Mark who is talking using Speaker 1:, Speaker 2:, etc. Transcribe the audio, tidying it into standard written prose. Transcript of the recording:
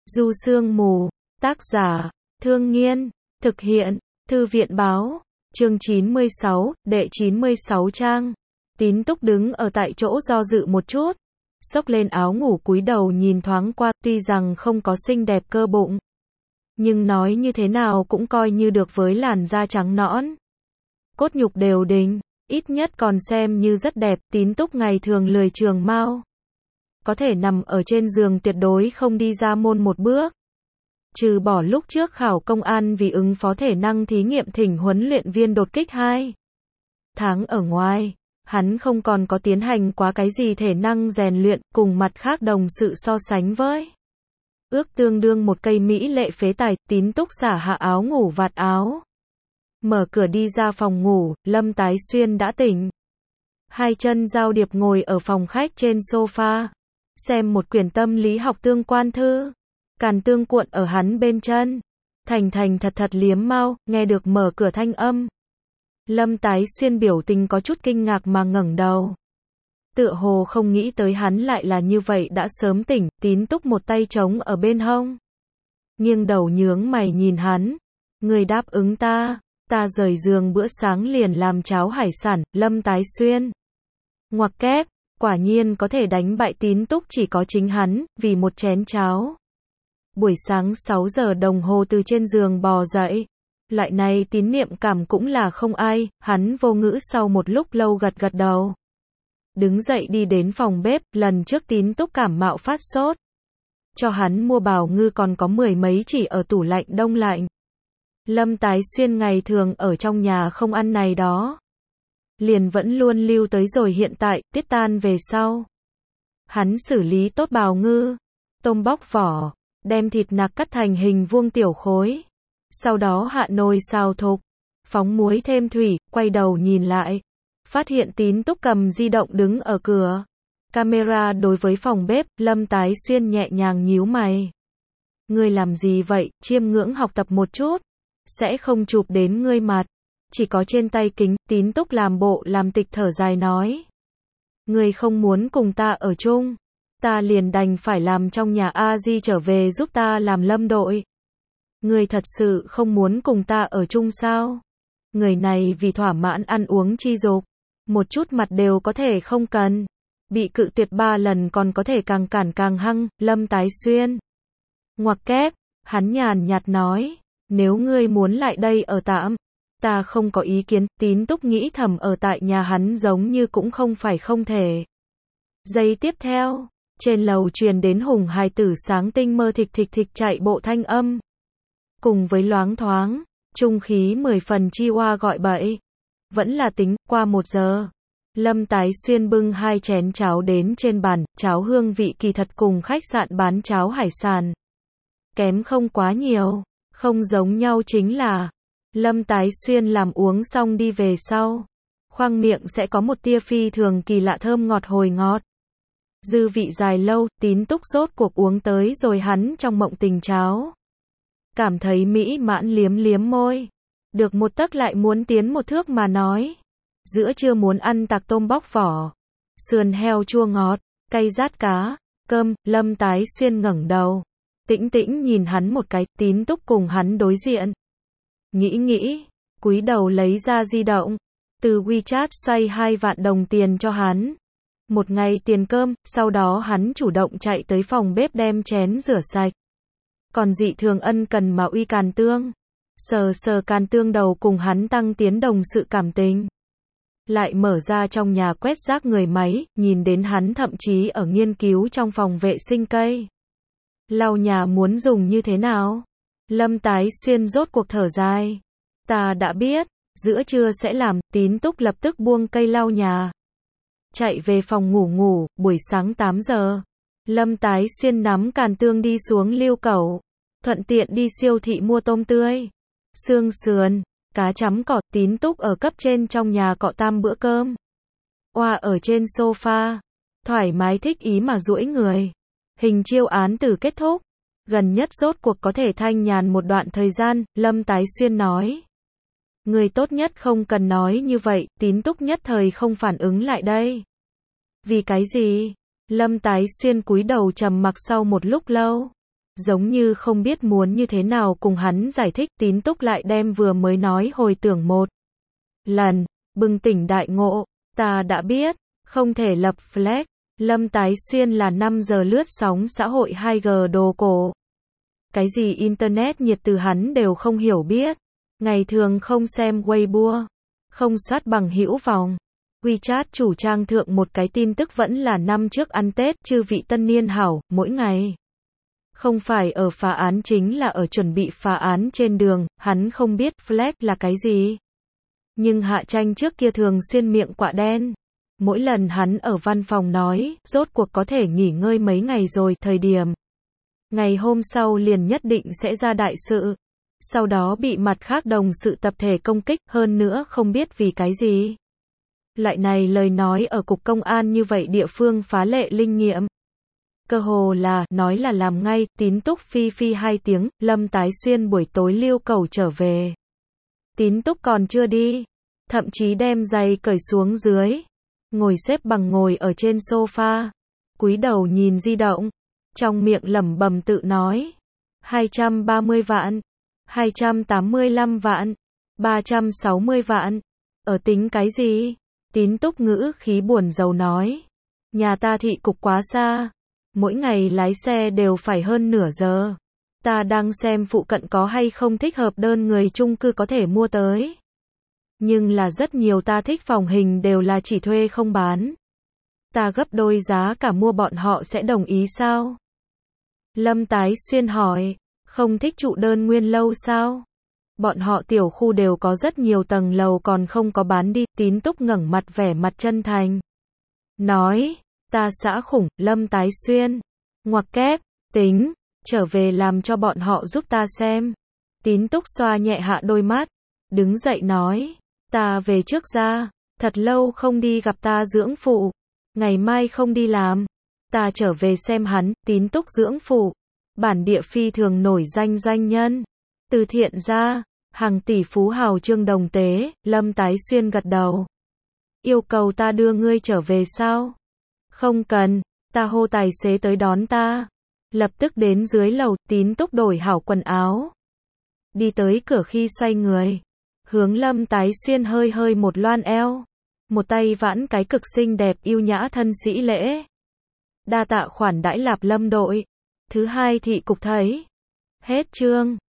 Speaker 1: Du Sương Mù, tác giả, Thương Nghiên, thực hiện, Thư viện Báo, chương 96, đệ 96 trang. Tín Túc đứng ở tại chỗ do dự một chút, xốc lên áo ngủ cúi đầu nhìn thoáng qua, tuy rằng không có xinh đẹp cơ bụng, nhưng nói như thế nào cũng coi như được với làn da trắng nõn. Cốt nhục đều đỉnh, ít nhất còn xem như rất đẹp. Tín Túc ngày thường lười trường mao, có thể nằm ở trên giường tuyệt đối không đi ra môn một bước. Trừ bỏ lúc trước khảo công an vì ứng phó thể năng thí nghiệm thỉnh huấn luyện viên đột kích 2 tháng ở ngoài, hắn không còn có tiến hành quá cái gì thể năng rèn luyện, cùng mặt khác đồng sự so sánh với. Ước tương đương một cây mỹ lệ phế tài. Tín Túc xả hạ áo ngủ vạt áo, mở cửa đi ra phòng ngủ. Lâm Tái Xuyên đã tỉnh, hai chân giao điệp ngồi ở phòng khách trên sofa, xem một quyển tâm lý học tương quan thư. Càn tương cuộn ở hắn bên chân, thành thành thật thật liếm mau. Nghe được mở cửa thanh âm, Lâm Tái Xuyên biểu tình có chút kinh ngạc mà ngẩng đầu, tựa hồ không nghĩ tới hắn lại là như vậy đã sớm tỉnh. Tín Túc một tay trống ở bên hông, nghiêng đầu nhướng mày nhìn hắn. Người đáp ứng ta rời giường bữa sáng liền làm cháo hải sản. Lâm Tái Xuyên ngoặc kép, quả nhiên có thể đánh bại Tín Túc chỉ có chính hắn, vì một chén cháo. Buổi sáng 6 giờ đồng hồ từ trên giường bò dậy, loại này tín niệm cảm cũng là không ai. Hắn vô ngữ sau một lúc lâu gật gật đầu, đứng dậy đi đến phòng bếp. Lần trước Tín Túc cảm mạo phát sốt, cho hắn mua bào ngư còn có 10 mấy chỉ ở tủ lạnh đông lạnh. Lâm Tái Xuyên ngày thường ở trong nhà không ăn này đó, liền vẫn luôn lưu tới rồi hiện tại. Tiết tan về sau, hắn xử lý tốt bào ngư, tôm bóc vỏ, đem thịt nạc cắt thành hình vuông tiểu khối, sau đó hạ nồi xào thục, phóng muối thêm thủy. Quay đầu nhìn lại, phát hiện Tín Túc cầm di động đứng ở cửa camera đối với phòng bếp. Lâm Tái Xuyên nhẹ nhàng nhíu mày. Ngươi làm gì vậy? Chiêm ngưỡng học tập một chút, sẽ không chụp đến ngươi mặt, chỉ có trên tay kính. Tín Túc làm bộ làm tịch thở dài nói. Ngươi không muốn cùng ta ở chung, ta liền đành phải làm trong nhà a di trở về giúp ta làm lâm đội. Ngươi thật sự không muốn cùng ta ở chung sao? Người này vì thỏa mãn ăn uống chi dục, một chút mặt đều có thể không cần, bị cự tuyệt 3 lần còn có thể càng cản càng hăng. Lâm Tái Xuyên ngoặc kép, hắn nhàn nhạt nói, nếu ngươi muốn lại đây ở tạm, ta không có ý kiến. Tín Túc nghĩ thầm ở tại nhà hắn giống như cũng không phải không thể. Giây tiếp theo, trên lầu truyền đến Hùng hài tử sáng tinh mơ thịch thịch thịch chạy bộ thanh âm, cùng với loáng thoáng trung khí 10 phần chi oa gọi bậy. Vẫn là tính. Qua 1 giờ, Lâm Tái Xuyên bưng 2 chén cháo đến trên bàn. Cháo hương vị kỳ thật cùng khách sạn bán cháo hải sản kém không quá nhiều. Không giống nhau chính là, Lâm Tái Xuyên làm uống xong đi về sau, khoang miệng sẽ có một tia phi thường kỳ lạ thơm ngọt hồi ngọt. Dư vị dài lâu. Tín Túc rốt cuộc uống tới rồi hắn trong mộng tình cháo, cảm thấy mỹ mãn liếm liếm môi, được một tấc lại muốn tiến một thước mà nói. Giữa trưa muốn ăn tạc tôm bóc vỏ, sườn heo chua ngọt, cay rát cá, cơm. Lâm Tái Xuyên ngẩng đầu, tĩnh tĩnh nhìn hắn một cái. Tín Túc cùng hắn đối diện, nghĩ, cúi đầu lấy ra di động, từ WeChat xoay 2 vạn đồng tiền cho hắn, 1 ngày tiền cơm. Sau đó hắn chủ động chạy tới phòng bếp đem chén rửa sạch, còn dị thường ân cần mà uy Càn Tương, sờ Càn Tương đầu cùng hắn tăng tiến đồng sự cảm tình. Lại mở ra trong nhà quét rác người máy, nhìn đến hắn thậm chí ở nghiên cứu trong phòng vệ sinh cây lau nhà muốn dùng như thế nào. Lâm Tái Xuyên rốt cuộc thở dài. Ta đã biết, giữa trưa sẽ làm. Tín Túc lập tức buông cây lau nhà, chạy về phòng ngủ. Buổi sáng 8 giờ, Lâm Tái Xuyên nắm Càn Tương đi xuống Lưu Cẩu, thuận tiện đi siêu thị mua tôm tươi, xương sườn, cá chấm cỏ. Tín Túc ở cấp trên trong nhà cọ 3 bữa cơm, oa ở trên sofa, thoải mái thích ý mà duỗi người. Hình chiêu án tử kết thúc, gần nhất rốt cuộc có thể thanh nhàn một đoạn thời gian. Lâm Tái Xuyên nói, người tốt nhất không cần nói như vậy. Tín Túc nhất thời không phản ứng lại đây. Vì cái gì? Lâm Tái Xuyên cúi đầu trầm mặc sau một lúc lâu, Giống như không biết muốn như thế nào cùng hắn giải thích, Tín Túc lại đem vừa mới nói hồi tưởng một lần, bừng tỉnh đại ngộ, ta đã biết, không thể lập flag, Lâm Tái Xuyên là 5 giờ lướt sóng xã hội 2G đồ cổ. Cái gì internet nhiệt từ hắn đều không hiểu biết, ngày thường không xem Weibo, không soát bằng hữu vòng. WeChat chủ trang thượng một cái tin tức vẫn là năm trước ăn Tết, chư vị tân niên hảo, mỗi ngày. Không phải ở phá án chính là ở chuẩn bị phá án trên đường, hắn không biết flag là cái gì. Nhưng Hạ Tranh trước kia thường xuyên miệng quạ đen. Mỗi lần hắn ở văn phòng nói, rốt cuộc có thể nghỉ ngơi mấy ngày rồi, thời điểm. Ngày hôm sau liền nhất định sẽ ra đại sự. Sau đó bị mặt khác đồng sự tập thể công kích, hơn nữa không biết vì cái gì. Lại này lời nói ở cục công an như vậy địa phương phá lệ linh nghiệm. Cơ hồ là, nói là làm ngay, Tín Túc phi phi 2 tiếng, Lâm Tái Xuyên buổi tối lưu cầu trở về. Tín Túc còn chưa đi, thậm chí đem giày cởi xuống dưới, ngồi xếp bằng ngồi ở trên sofa, cúi đầu nhìn di động, trong miệng lẩm bẩm tự nói, 230 vạn, 285 vạn, 360 vạn, ở tính cái gì? Tín Túc ngữ khí buồn rầu nói, nhà ta thị cục quá xa, mỗi ngày lái xe đều phải hơn nửa giờ. Ta đang xem phụ cận có hay không thích hợp đơn người chung cư có thể mua tới. Nhưng là rất nhiều ta thích phòng hình đều là chỉ thuê không bán. Ta gấp đôi giá cả mua bọn họ sẽ đồng ý sao? Lâm Tái Xuyên hỏi, không thích trụ đơn nguyên lâu sao? Bọn họ tiểu khu đều có rất nhiều tầng lầu còn không có bán đi. Tín Túc ngẩng mặt vẻ mặt chân thành. Nói, ta xã khủng, Lâm Tái Xuyên. Ngoặc kép, tính, trở về làm cho bọn họ giúp ta xem. Tín Túc xoa nhẹ hạ đôi mắt, đứng dậy nói, ta về trước ra, thật lâu không đi gặp ta dưỡng phụ, ngày mai không đi làm, ta trở về xem hắn. Tín Túc dưỡng phụ, bản địa phi thường nổi danh doanh nhân, từ thiện gia, hàng tỷ phú hào Trương Đồng Tế. Lâm Tái Xuyên gật đầu. Yêu cầu ta đưa ngươi trở về sao? Không cần, ta hô tài xế tới đón ta. Lập tức đến dưới lầu, Tín Túc đổi hảo quần áo. Đi tới cửa khi xoay người, hướng Lâm Tái Xuyên hơi hơi một loan eo. Một tay vãn cái cực xinh đẹp yêu nhã thân sĩ lễ. Đa tạ khoản đãi lạp Lâm đội. Thứ hai thị cục thấy. Hết chương.